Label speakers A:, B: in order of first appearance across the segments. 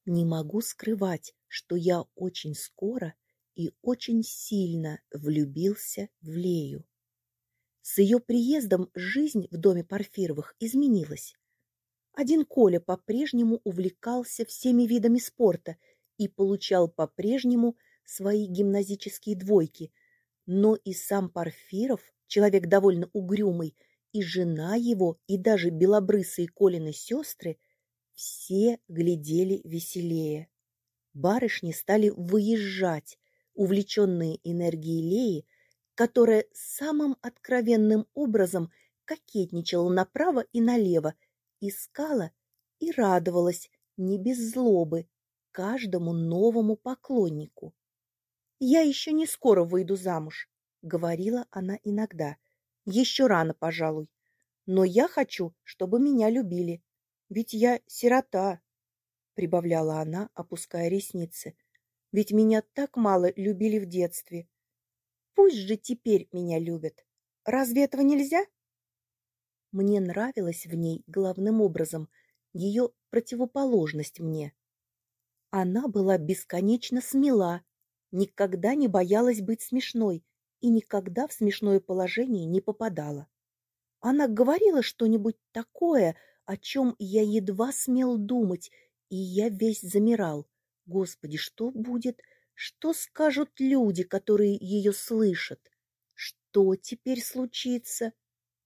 A: Не могу скрывать, что я очень скоро и очень сильно влюбился в Лею. С ее приездом жизнь в доме Порфировых изменилась. Один Коля по-прежнему увлекался всеми видами спорта и получал по-прежнему свои гимназические двойки, но и сам Порфиров, человек довольно угрюмый, и жена его, и даже белобрысые Колины сестры все глядели веселее. Барышни стали выезжать, увлеченные энергией Леи, которая самым откровенным образом кокетничала направо и налево, искала и радовалась не без злобы каждому новому поклоннику. «Я еще не скоро выйду замуж», — говорила она иногда. «Еще рано, пожалуй. Но я хочу, чтобы меня любили. Ведь я сирота», — прибавляла она, опуская ресницы. «Ведь меня так мало любили в детстве. Пусть же теперь меня любят. Разве этого нельзя?» Мне нравилась в ней главным образом ее противоположность мне. Она была бесконечно смела, никогда не боялась быть смешной и никогда в смешное положение не попадала. Она говорила что-нибудь такое, о чем я едва смел думать, и я весь замирал. Господи, что будет? Что скажут люди, которые ее слышат? Что теперь случится?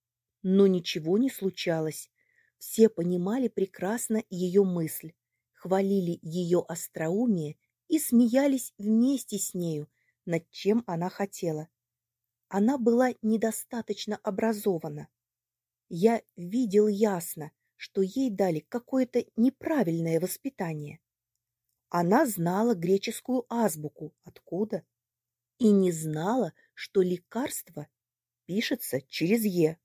A: Но ничего не случалось. Все понимали прекрасно ее мысль, хвалили ее остроумие и смеялись вместе с нею, над чем она хотела. Она была недостаточно образована. Я видел ясно, что ей дали какое-то неправильное воспитание. Она знала греческую азбуку, откуда, и не знала, что лекарство пишется через «е».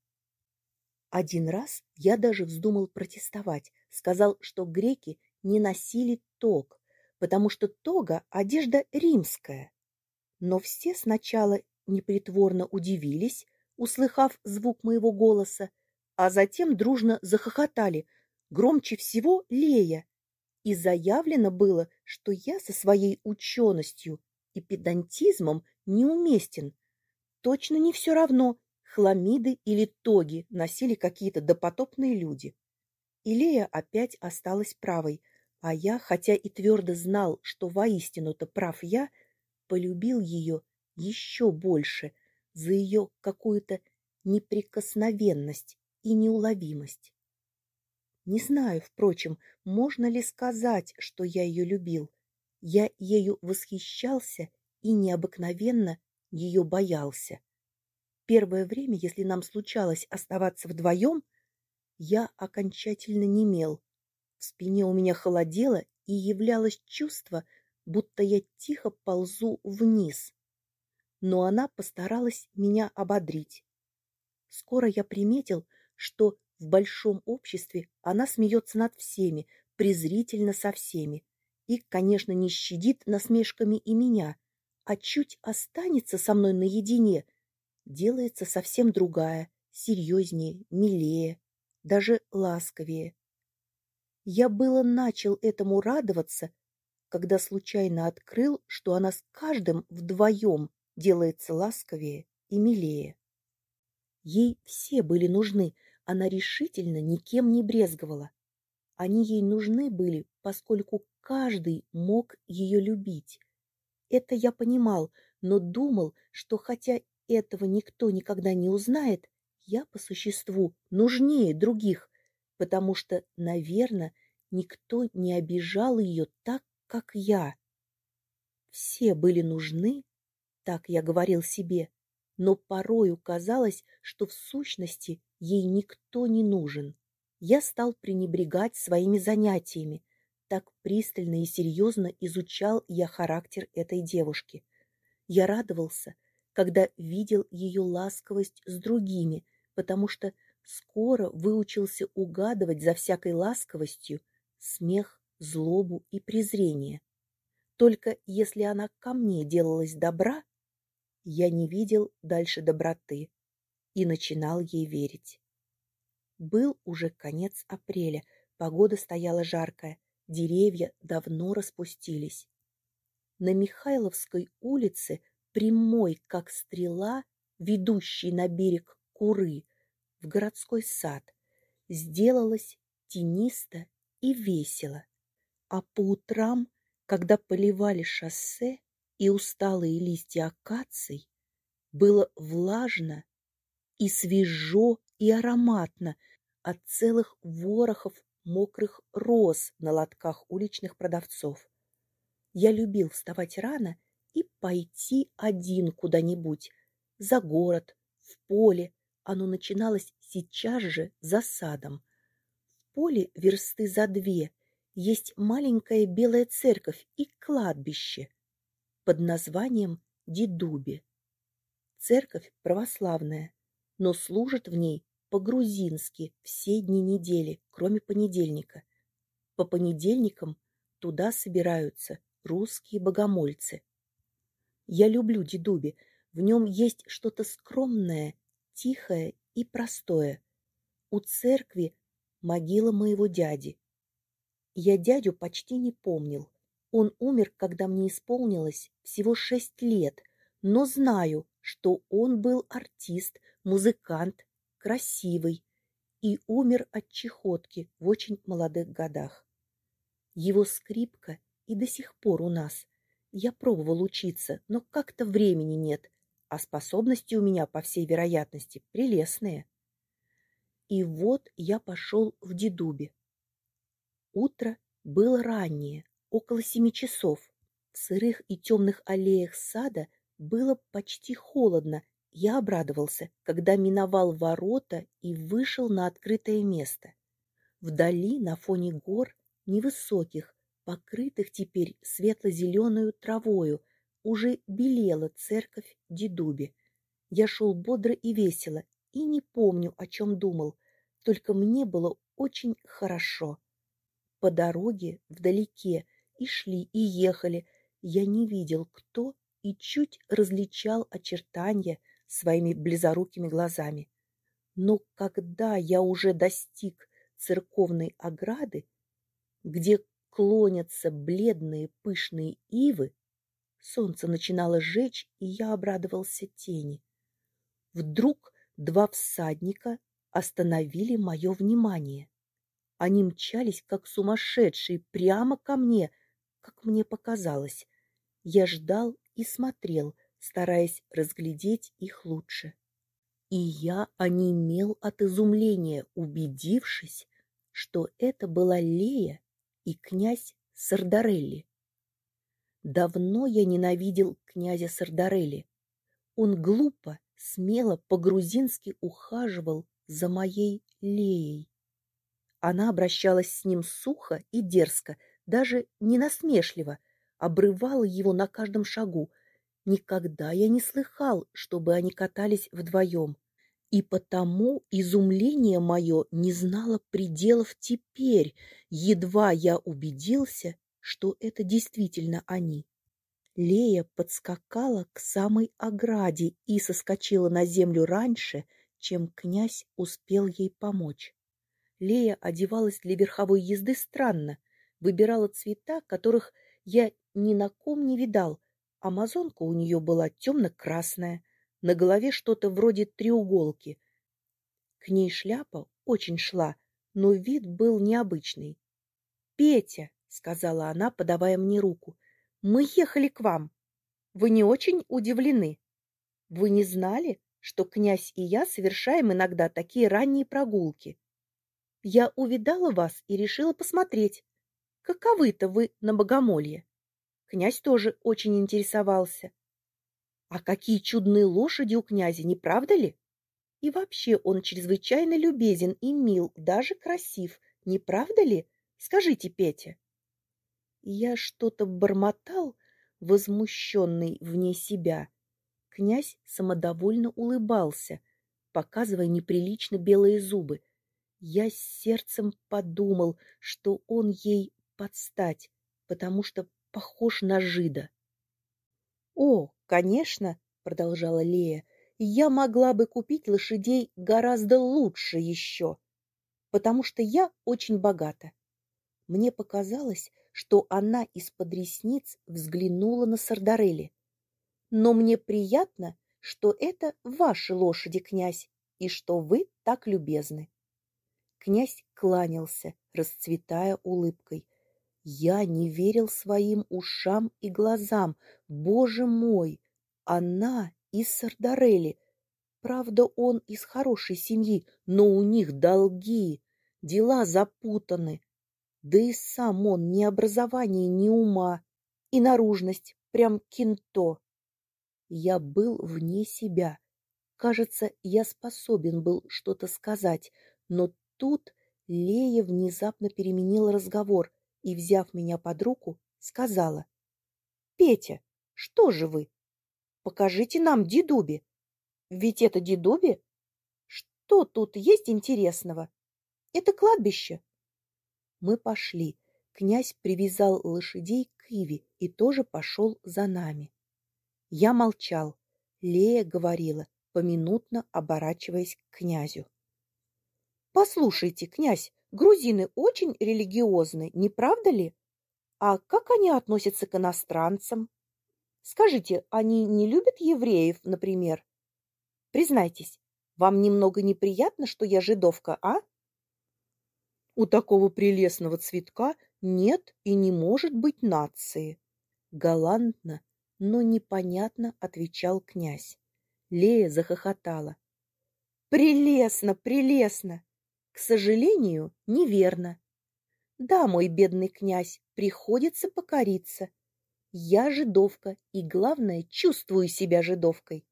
A: Один раз я даже вздумал протестовать, сказал, что греки не носили тог, потому что тога – одежда римская. Но все сначала непритворно удивились, услыхав звук моего голоса, а затем дружно захохотали, громче всего Лея. И заявлено было, что я со своей ученостью и педантизмом неуместен. Точно не все равно, хламиды или тоги носили какие-то допотопные люди. И Лея опять осталась правой, а я, хотя и твердо знал, что воистину-то прав я, полюбил ее еще больше за ее какую-то неприкосновенность и неуловимость. Не знаю, впрочем, можно ли сказать, что я ее любил. Я ею восхищался и необыкновенно ее боялся. Первое время, если нам случалось оставаться вдвоем, я окончательно немел. В спине у меня холодело и являлось чувство, будто я тихо ползу вниз. Но она постаралась меня ободрить. Скоро я приметил, что в большом обществе она смеется над всеми, презрительно со всеми, и, конечно, не щадит насмешками и меня, а чуть останется со мной наедине, делается совсем другая, серьезнее, милее, даже ласковее. Я было начал этому радоваться, когда случайно открыл, что она с каждым вдвоем делается ласковее и милее. Ей все были нужны, она решительно никем не брезговала. Они ей нужны были, поскольку каждый мог ее любить. Это я понимал, но думал, что хотя этого никто никогда не узнает, я по существу нужнее других, потому что, наверное, никто не обижал ее так, как я. Все были нужны, так я говорил себе, но порою казалось, что в сущности ей никто не нужен. Я стал пренебрегать своими занятиями. Так пристально и серьезно изучал я характер этой девушки. Я радовался, когда видел ее ласковость с другими, потому что скоро выучился угадывать за всякой ласковостью смех, злобу и презрение. Только если она ко мне делалась добра, я не видел дальше доброты и начинал ей верить. Был уже конец апреля, погода стояла жаркая. Деревья давно распустились. На Михайловской улице, прямой как стрела, ведущей на берег Куры, в городской сад, сделалось тенисто и весело. А по утрам, когда поливали шоссе и усталые листья акаций, было влажно и свежо и ароматно от целых ворохов мокрых роз на лотках уличных продавцов. Я любил вставать рано и пойти один куда-нибудь, за город, в поле. Оно начиналось сейчас же за садом. В поле версты за 2 есть маленькая белая церковь и кладбище под названием Дедуби. Церковь православная, но служит в ней по-грузински все дни недели, кроме понедельника. По понедельникам туда собираются русские богомольцы. Я люблю Дедуби, в нем есть что-то скромное, тихое и простое. У церкви могила моего дяди. Я дядю почти не помнил. Он умер, когда мне исполнилось всего 6 лет, но знаю, что он был артист, музыкант, красивый и умер от чехотки в очень молодых годах. Его скрипка и до сих пор у нас. Я пробовал учиться, но как-то времени нет, а способности у меня, по всей вероятности, прелестные. И вот я пошел в Дедуби. Утро было раннее, около 7 часов. В сырых и темных аллеях сада было почти холодно. Я обрадовался, когда миновал ворота и вышел на открытое место. Вдали, на фоне гор, невысоких, покрытых теперь светло-зеленою травою, уже белела церковь Дедуби. Я шел бодро и весело, и не помню, о чем думал, только мне было очень хорошо. По дороге вдалеке и шли, и ехали. Я не видел, кто, и чуть различал очертания своими близорукими глазами. Но когда я уже достиг церковной ограды, где клонятся бледные пышные ивы, солнце начинало жечь, и я обрадовался тени. Вдруг 2 всадника остановили мое внимание. Они мчались, как сумасшедшие, прямо ко мне, как мне показалось. Я ждал и смотрел, стараясь разглядеть их лучше. И я онемел от изумления, убедившись, что это была Лея и князь Сардарелли. Давно я ненавидел князя Сардарелли. Он глупо, смело, по-грузински ухаживал за моей Леей. Она обращалась с ним сухо и дерзко, даже не насмешливо, обрывала его на каждом шагу. Никогда я не слыхал, чтобы они катались вдвоем. И потому изумление мое не знало пределов теперь, едва я убедился, что это действительно они. Лея подскакала к самой ограде и соскочила на землю раньше, чем князь успел ей помочь. Лея одевалась для верховой езды странно, выбирала цвета, которых я ни на ком не видал. Амазонка у нее была темно-красная, на голове что-то вроде треуголки. К ней шляпа очень шла, но вид был необычный. — Петя, — сказала она, подавая мне руку, — мы ехали к вам. Вы не очень удивлены? Вы не знали, что князь и я совершаем иногда такие ранние прогулки? Я увидала вас и решила посмотреть, каковы-то вы на богомолье. Князь тоже очень интересовался. А какие чудные лошади у князя, не правда ли? И вообще он чрезвычайно любезен и мил, даже красив, не правда ли? Скажите, Петя. Я что-то бормотал, возмущенный вне себя. Князь самодовольно улыбался, показывая неприлично белые зубы. Я с сердцем подумал, что он ей подстать, потому что похож на жида. — О, конечно, — продолжала Лея, — я могла бы купить лошадей гораздо лучше еще, потому что я очень богата. Мне показалось, что она из-под ресниц взглянула на Сардарелли. Но мне приятно, что это ваши лошади, князь, и что вы так любезны. Князь кланялся, расцветая улыбкой. Я не верил своим ушам и глазам. Боже мой, она из Сардарелли. Правда, он из хорошей семьи, но у них долги, дела запутаны. Да и сам он ни образования, ни ума, и наружность прям кинто. Я был вне себя. Кажется, я способен был что-то сказать, но тут Лея внезапно переменила разговор и, взяв меня под руку, сказала: «Петя, что же вы? Покажите нам Дидуби. Ведь это Дидуби? Что тут есть интересного? Это кладбище». Мы пошли. Князь привязал лошадей к иве и тоже пошел за нами. Я молчал. Лея говорила, поминутно оборачиваясь к князю. «Послушайте, князь, грузины очень религиозны, не правда ли? А как они относятся к иностранцам? Скажите, они не любят евреев, например? Признайтесь, вам немного неприятно, что я жидовка, а?» «У такого прелестного цветка нет и не может быть нации», — галантно, но непонятно отвечал князь. Лея захохотала. «Прелестно, прелестно! К сожалению, неверно. Да, мой бедный князь, приходится покориться. Я жидовка и, главное, чувствую себя жидовкой».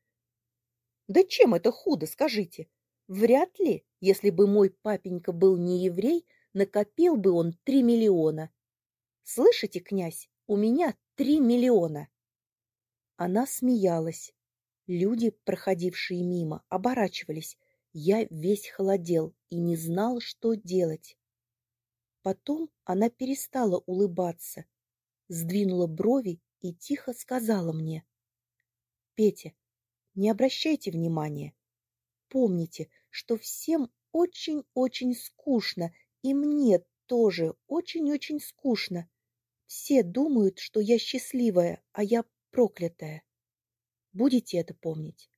A: «Да чем это худо, скажите? Вряд ли, если бы мой папенька был не еврей, накопил бы он 3 миллиона. Слышите, князь, у меня 3 миллиона. Она смеялась. Люди, проходившие мимо, оборачивались. Я весь холодел и не знал, что делать. Потом она перестала улыбаться, сдвинула брови и тихо сказала мне: «Петя, не обращайте внимания. Помните, что всем очень-очень скучно, и мне тоже очень-очень скучно. Все думают, что я счастливая, а я проклятая. Будете это помнить?»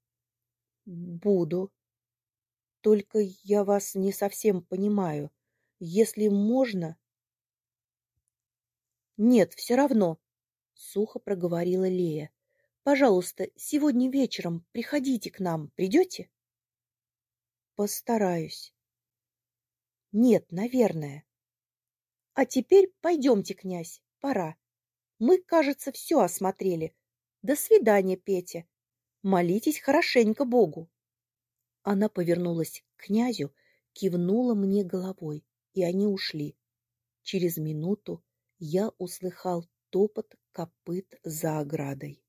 A: «Буду. Только я вас не совсем понимаю. Если можно...» «Нет, все равно», — сухо проговорила Лея. «Пожалуйста, сегодня вечером приходите к нам. Придете?» «Постараюсь». «Нет, наверное». «А теперь пойдемте, князь, пора. Мы, кажется, все осмотрели. До свидания, Петя. Молитесь хорошенько Богу». Она повернулась к князю, кивнула мне головой, и они ушли. Через минуту я услыхал топот копыт за оградой.